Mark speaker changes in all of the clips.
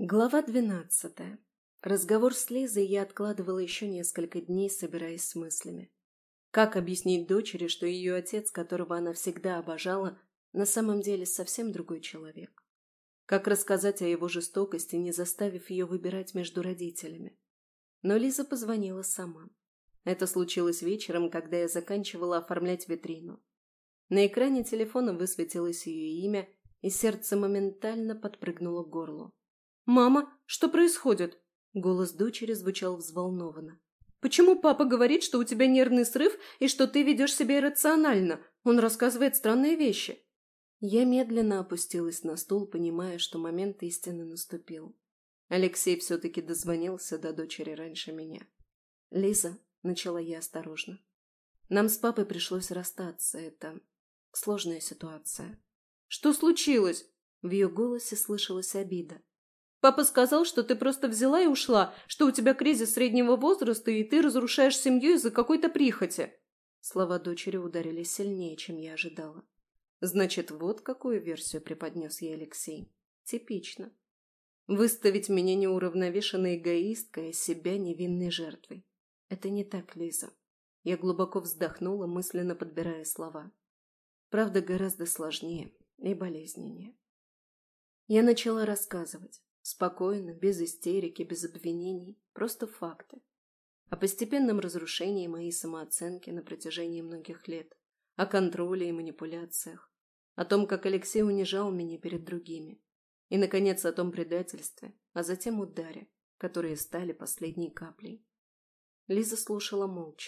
Speaker 1: Глава 12. Разговор с Лизой я откладывала еще несколько дней, собираясь с мыслями. Как объяснить дочери, что ее отец, которого она всегда обожала, на самом деле совсем другой человек? Как рассказать о его жестокости, не заставив ее выбирать между родителями? Но Лиза позвонила сама. Это случилось вечером, когда я заканчивала оформлять витрину. На экране телефона высветилось ее имя, и сердце моментально подпрыгнуло к горлу. «Мама, что происходит?» Голос дочери звучал взволнованно. «Почему папа говорит, что у тебя нервный срыв и что ты ведешь себя иррационально? Он рассказывает странные вещи». Я медленно опустилась на стул, понимая, что момент истины наступил. Алексей все-таки дозвонился до дочери раньше меня. «Лиза», — начала я осторожно, — «нам с папой пришлось расстаться. Это сложная ситуация». «Что случилось?» В ее голосе слышалась обида. «Папа сказал, что ты просто взяла и ушла, что у тебя кризис среднего возраста, и ты разрушаешь семью из-за какой-то прихоти». Слова дочери ударили сильнее, чем я ожидала. Значит, вот какую версию преподнес ей Алексей. Типично. Выставить меня неуравновешенной эгоисткой, а себя невинной жертвой. Это не так, Лиза. Я глубоко вздохнула, мысленно подбирая слова. Правда гораздо сложнее и болезненнее. Я начала рассказывать. Спокойно, без истерики, без обвинений, просто факты. О постепенном разрушении моей самооценки на протяжении многих лет, о контроле и манипуляциях, о том, как Алексей унижал меня перед другими, и, наконец, о том предательстве, а затем ударе, которые стали последней каплей. Лиза слушала молча.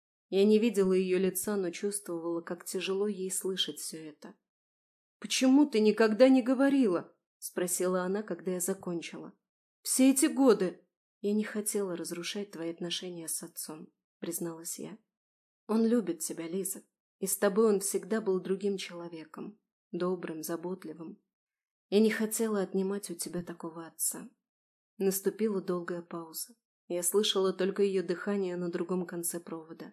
Speaker 1: Я не видела ее лица, но чувствовала, как тяжело ей слышать все это. «Почему ты никогда не говорила?» — спросила она, когда я закончила. «Все эти годы...» «Я не хотела разрушать твои отношения с отцом», — призналась я. «Он любит тебя, Лиза, и с тобой он всегда был другим человеком, добрым, заботливым. Я не хотела отнимать у тебя такого отца». Наступила долгая пауза. Я слышала только ее дыхание на другом конце провода.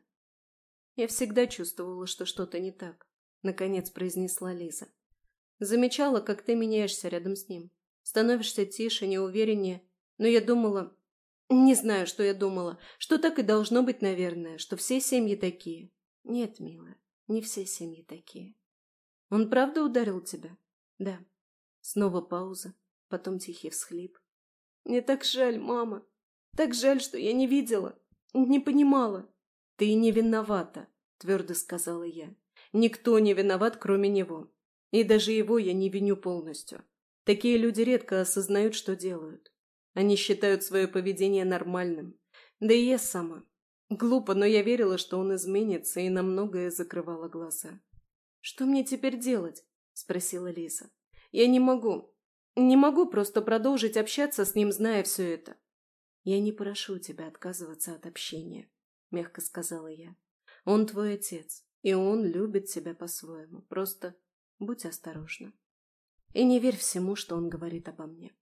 Speaker 1: «Я всегда чувствовала, что что-то не так», — наконец произнесла Лиза. «Замечала, как ты меняешься рядом с ним. Становишься тише, неувереннее. Но я думала... Не знаю, что я думала. Что так и должно быть, наверное. Что все семьи такие. Нет, милая, не все семьи такие». «Он правда ударил тебя?» «Да». Снова пауза, потом тихий всхлип. «Мне так жаль, мама. Так жаль, что я не видела, не понимала». «Ты и не виновата», — твердо сказала я. «Никто не виноват, кроме него. И даже его я не виню полностью. Такие люди редко осознают, что делают. Они считают свое поведение нормальным. Да и я сама. Глупо, но я верила, что он изменится, и на многое закрывала глаза». «Что мне теперь делать?» — спросила Лиза. «Я не могу. Не могу просто продолжить общаться с ним, зная все это». «Я не прошу тебя отказываться от общения», — мягко сказала я. «Он твой отец, и он любит тебя по-своему. Просто будь осторожна. И не верь всему, что он говорит обо мне».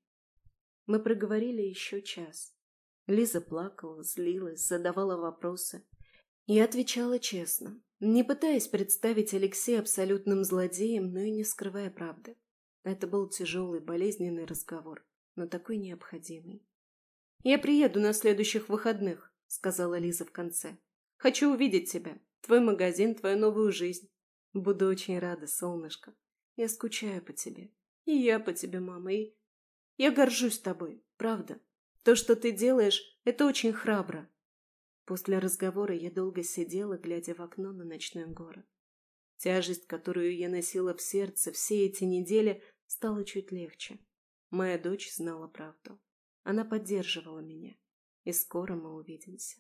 Speaker 1: Мы проговорили еще час. Лиза плакала, злилась, задавала вопросы. Я отвечала честно, не пытаясь представить Алексея абсолютным злодеем, но и не скрывая правды. Это был тяжелый, болезненный разговор, но такой необходимый. «Я приеду на следующих выходных», — сказала Лиза в конце. «Хочу увидеть тебя, твой магазин, твою новую жизнь. Буду очень рада, солнышко. Я скучаю по тебе. И я по тебе, мама, и... Я горжусь тобой, правда. То, что ты делаешь, это очень храбро». После разговора я долго сидела, глядя в окно на ночной город. Тяжесть, которую я носила в сердце все эти недели, стала чуть легче. Моя дочь знала правду. Она поддерживала меня. И скоро мы увидимся.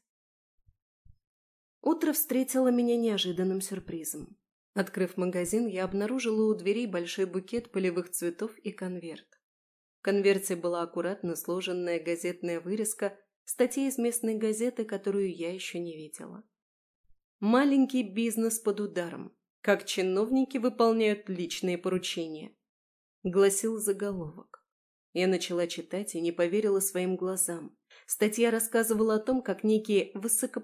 Speaker 1: Утро встретило меня неожиданным сюрпризом. Открыв магазин, я обнаружила у дверей большой букет полевых цветов и конверт. В конверте была аккуратно сложенная газетная вырезка статьи из местной газеты, которую я еще не видела. «Маленький бизнес под ударом. Как чиновники выполняют личные поручения», — гласил заголовок. Я начала читать и не поверила своим глазам. Статья рассказывала о том, как некие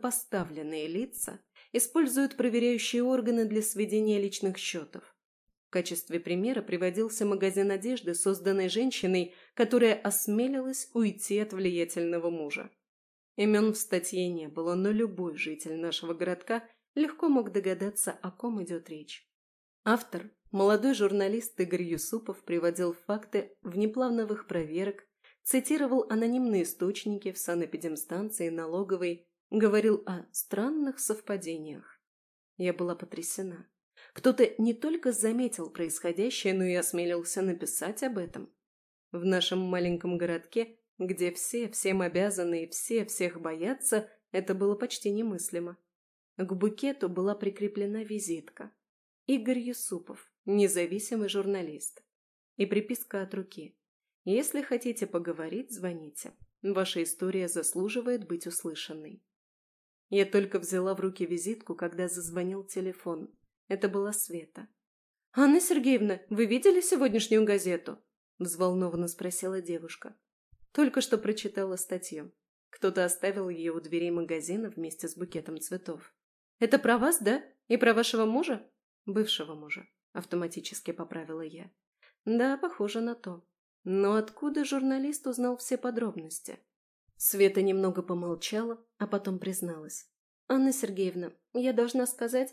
Speaker 1: высокопоставленные лица используют проверяющие органы для сведения личных счетов. качестве примера приводился магазин одежды, созданный женщиной, которая осмелилась уйти от влиятельного мужа. Имен в статье не было, но любой житель нашего городка легко мог догадаться, о ком идет речь. Автор, молодой журналист Игорь Юсупов, приводил факты внеплановых проверок, цитировал анонимные источники в санэпидемстанции, налоговой, говорил о странных совпадениях. Я была потрясена. Кто-то не только заметил происходящее, но и осмелился написать об этом. В нашем маленьком городке, где все всем обязаны и все всех боятся, это было почти немыслимо. К букету была прикреплена визитка. Игорь Юсупов, независимый журналист. И приписка от руки. Если хотите поговорить, звоните. Ваша история заслуживает быть услышанной. Я только взяла в руки визитку, когда зазвонил телефон. Это была Света. «Анна Сергеевна, вы видели сегодняшнюю газету?» – взволнованно спросила девушка. Только что прочитала статью. Кто-то оставил ее у дверей магазина вместе с букетом цветов. «Это про вас, да? И про вашего мужа?» «Бывшего мужа», – автоматически поправила я. «Да, похоже на то. Но откуда журналист узнал все подробности?» Света немного помолчала, а потом призналась. «Анна Сергеевна, я должна сказать,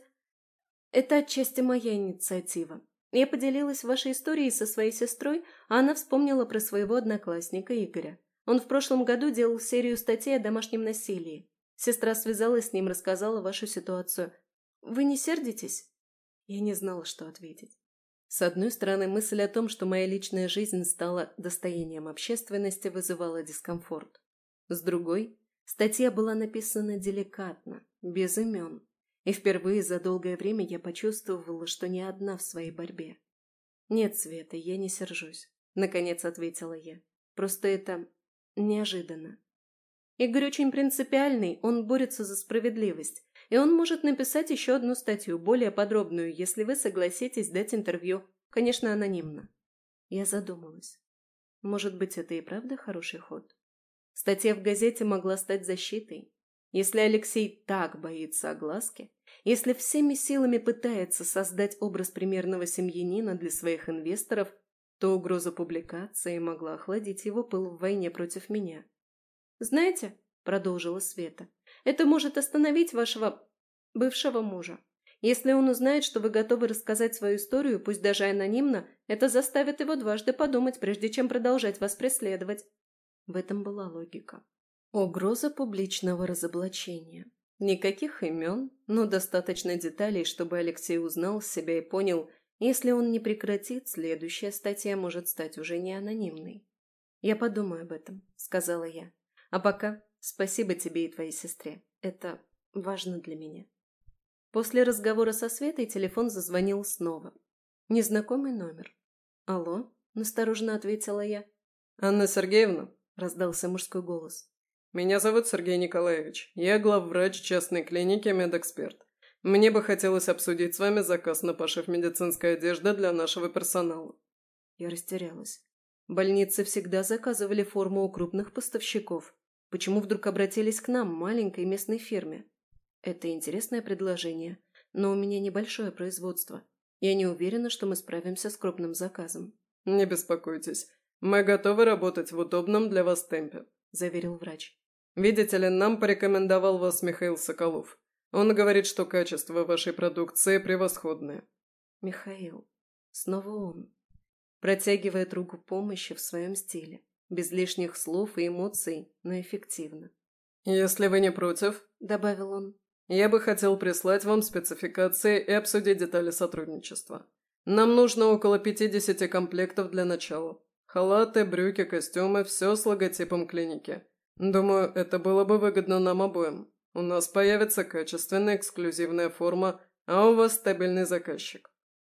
Speaker 1: это отчасти моя инициатива. Я поделилась вашей историей со своей сестрой, а она вспомнила про своего одноклассника Игоря. Он в прошлом году делал серию статей о домашнем насилии. Сестра связалась с ним, рассказала вашу ситуацию. Вы не сердитесь?» Я не знала, что ответить. С одной стороны, мысль о том, что моя личная жизнь стала достоянием общественности, вызывала дискомфорт. С другой, статья была написана деликатно, без имен. И впервые за долгое время я почувствовала, что не одна в своей борьбе. «Нет, Света, я не сержусь», — наконец ответила я. «Просто это неожиданно. Игорь очень принципиальный, он борется за справедливость, и он может написать еще одну статью, более подробную, если вы согласитесь дать интервью, конечно, анонимно». Я задумалась. Может быть, это и правда хороший ход? Статья в газете могла стать защитой. Если Алексей так боится огласки, если всеми силами пытается создать образ примерного семьянина для своих инвесторов, то угроза публикации могла охладить его пыл в войне против меня. «Знаете, — продолжила Света, — это может остановить вашего бывшего мужа. Если он узнает, что вы готовы рассказать свою историю, пусть даже анонимно, это заставит его дважды подумать, прежде чем продолжать вас преследовать». В этом была логика. Угроза публичного разоблачения. Никаких имен, но достаточно деталей, чтобы Алексей узнал себя и понял, если он не прекратит, следующая статья может стать уже не анонимной. «Я подумаю об этом», — сказала я. «А пока спасибо тебе и твоей сестре. Это важно для меня». После разговора со Светой телефон зазвонил снова. Незнакомый номер. «Алло?» — настороженно ответила я.
Speaker 2: «Анна Сергеевна?»
Speaker 1: — раздался мужской голос.
Speaker 2: «Меня зовут Сергей Николаевич. Я главврач частной клиники «Медэксперт». Мне бы хотелось обсудить с вами заказ на пошив медицинской одежды для нашего персонала».
Speaker 1: Я растерялась. Больницы всегда заказывали форму у крупных поставщиков. Почему вдруг обратились к нам, маленькой местной фирме? Это интересное предложение, но у меня небольшое производство. Я не уверена, что мы справимся с крупным заказом.
Speaker 2: «Не беспокойтесь. Мы готовы работать в удобном для вас темпе», –
Speaker 1: заверил врач.
Speaker 2: «Видите ли, нам порекомендовал вас Михаил Соколов. Он говорит, что качество вашей продукции превосходное».
Speaker 1: Михаил. Снова он. Протягивает руку помощи в своем стиле. Без лишних слов и эмоций, но эффективно.
Speaker 2: «Если вы не против», –
Speaker 1: добавил он,
Speaker 2: – «я бы хотел прислать вам спецификации и обсудить детали сотрудничества. Нам нужно около 50 комплектов для начала. Халаты, брюки, костюмы – все с логотипом клиники. Думаю, это было бы выгодно нам обоим. У нас появится качественная эксклюзивная форма, а у вас стабильный заказчик».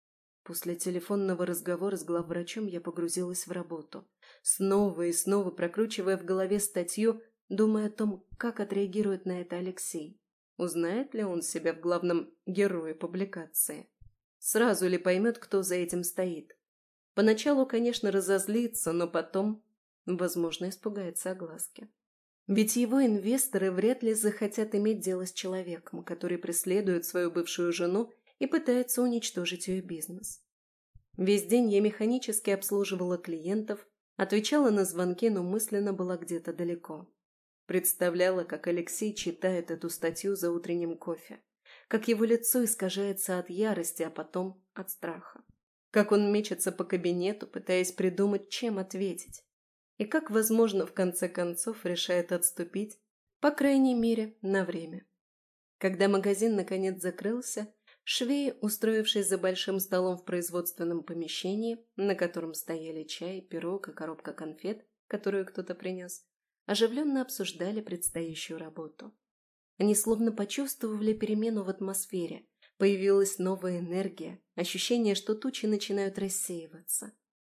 Speaker 1: После телефонного разговора с главврачом я погрузилась в работу, снова и снова прокручивая в голове статью, думая о том, как отреагирует на это Алексей. Узнает ли он себя в главном герое публикации? Сразу ли поймет, кто за этим стоит? Поначалу, конечно, разозлится, но потом, возможно, испугается огласки. Ведь его инвесторы вряд ли захотят иметь дело с человеком, который преследует свою бывшую жену и пытается уничтожить ее бизнес. Весь день я механически обслуживала клиентов, отвечала на звонки, но мысленно была где-то далеко. Представляла, как Алексей читает эту статью за утренним кофе, как его лицо искажается от ярости, а потом от страха, как он мечется по кабинету, пытаясь придумать, чем ответить, и как, возможно, в конце концов решает отступить, по крайней мере, на время. Когда магазин наконец закрылся, швеи, устроившись за большим столом в производственном помещении, на котором стояли чай, пирог и коробка конфет, которую кто-то принес, оживленно обсуждали предстоящую работу. Они словно почувствовали перемену в атмосфере, появилась новая энергия, ощущение, что тучи начинают рассеиваться.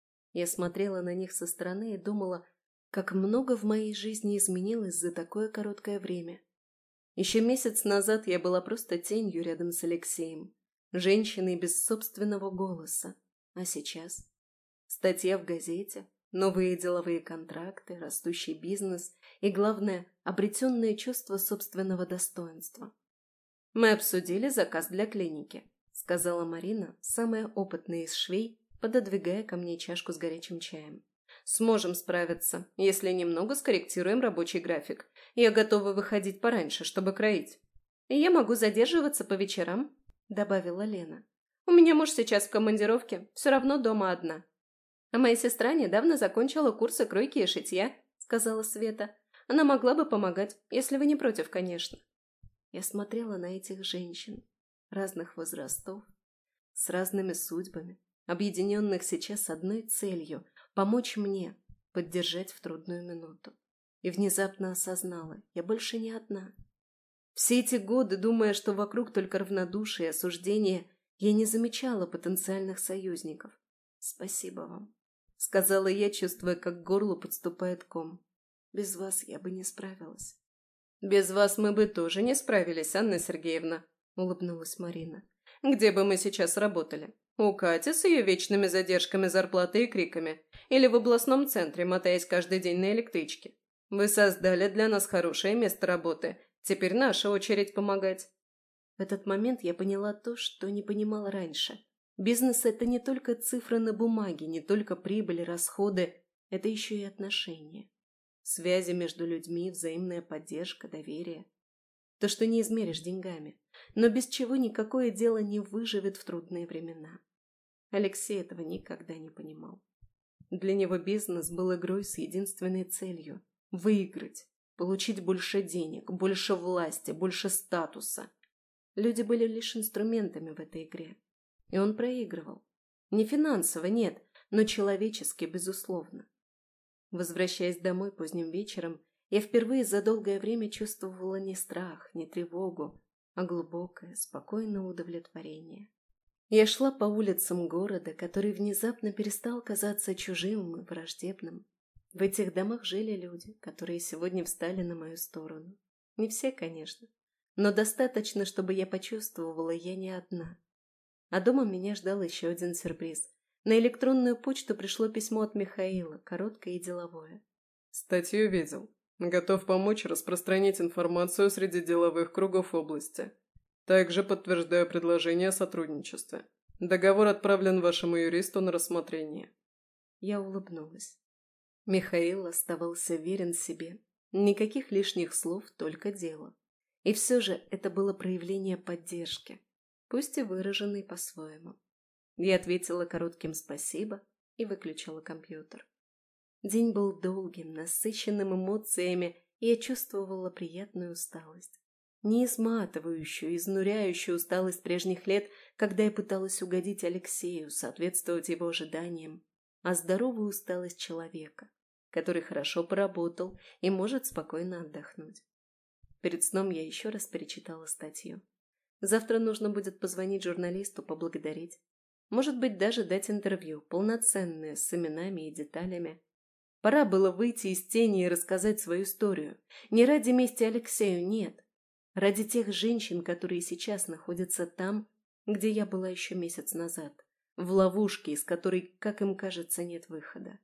Speaker 1: Я смотрела на них со стороны и думала, как много в моей жизни изменилось за такое короткое время. Еще месяц назад я была просто тенью рядом с Алексеем, женщиной без собственного голоса, а сейчас статья в газете, новые деловые контракты, растущий бизнес и, главное, обретенное чувство собственного достоинства. «Мы обсудили заказ для клиники», — сказала Марина, самая опытная из швей, пододвигая ко мне чашку с горячим чаем. «Сможем справиться, если немного скорректируем рабочий график. Я готова выходить пораньше, чтобы кроить. И я могу задерживаться по вечерам», — добавила Лена. «У меня муж сейчас в командировке, все равно дома одна». «А моя сестра недавно закончила курсы кройки и шитья», — сказала Света. «Она могла бы помогать, если вы не против, конечно». Я смотрела на этих женщин, разных возрастов, с разными судьбами, объединенных сейчас одной целью — помочь мне, поддержать в трудную минуту. И внезапно осознала, я больше не одна. Все эти годы, думая, что вокруг только равнодушие и осуждение, я не замечала потенциальных союзников. «Спасибо вам», — сказала я, чувствуя, как к горлу подступает ком. «Без вас я бы не справилась». «Без вас мы бы тоже не справились, Анна Сергеевна», — улыбнулась Марина. «Где бы мы сейчас работали? У Кати с ее вечными задержками зарплаты и криками? Или в областном центре, мотаясь каждый день на электричке? Вы создали для нас хорошее место работы. Теперь наша очередь помогать». В этот момент я поняла то, что не понимала раньше. Бизнес – это не только цифры на бумаге, не только прибыль и расходы, это еще и отношения. Связи между людьми, взаимная поддержка, доверие. То, что не измеришь деньгами, но без чего никакое дело не выживет в трудные времена. Алексей этого никогда не понимал. Для него бизнес был игрой с единственной целью – выиграть, получить больше денег, больше власти, больше статуса. Люди были лишь инструментами в этой игре. И он проигрывал. Не финансово, нет, но человечески, безусловно. Возвращаясь домой поздним вечером, я впервые за долгое время чувствовала не страх, не тревогу, а глубокое, спокойное удовлетворение. Я шла по улицам города, который внезапно перестал казаться чужим и враждебным. В этих домах жили люди, которые сегодня встали на мою сторону. Не все, конечно, но достаточно, чтобы я почувствовала, я не одна. А дома меня ждал еще один сюрприз. На электронную почту пришло письмо от Михаила, короткое и деловое.
Speaker 2: «Статью видел. Готов помочь распространить информацию среди деловых кругов области. Также подтверждаю предложение о сотрудничестве. Договор отправлен вашему юристу на рассмотрение».
Speaker 1: Я улыбнулась. Михаил оставался верен себе. Никаких лишних слов, только дело. И все же это было проявление поддержки, пусть и выраженной по-своему. Я ответила коротким «спасибо» и выключила компьютер. День был долгим, насыщенным эмоциями, и я чувствовала приятную усталость. Не изматывающую, изнуряющую усталость прежних лет, когда я пыталась угодить Алексею, соответствовать его ожиданиям, а здоровую усталость человека, который хорошо поработал и может спокойно отдохнуть. Перед сном я еще раз перечитала статью. Завтра нужно будет позвонить журналисту, поблагодарить. Может быть, даже дать интервью, полноценное, с именами и деталями. Пора было выйти из тени и рассказать свою историю. Не ради мести Алексею, нет. Ради тех женщин, которые сейчас находятся там, где я была еще месяц назад. В ловушке, из которой, как им кажется, нет выхода.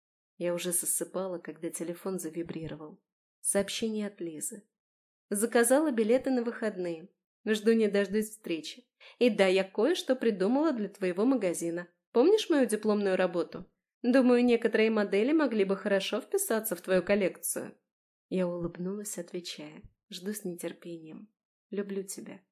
Speaker 1: Я уже засыпала, когда телефон завибрировал. Сообщение от Лизы. Заказала билеты на выходные. Жду не дождусь встречи. И да, я кое-что придумала для твоего магазина. Помнишь мою дипломную работу? Думаю, некоторые модели могли бы хорошо вписаться в твою коллекцию». Я улыбнулась, отвечая. «Жду с нетерпением. Люблю тебя».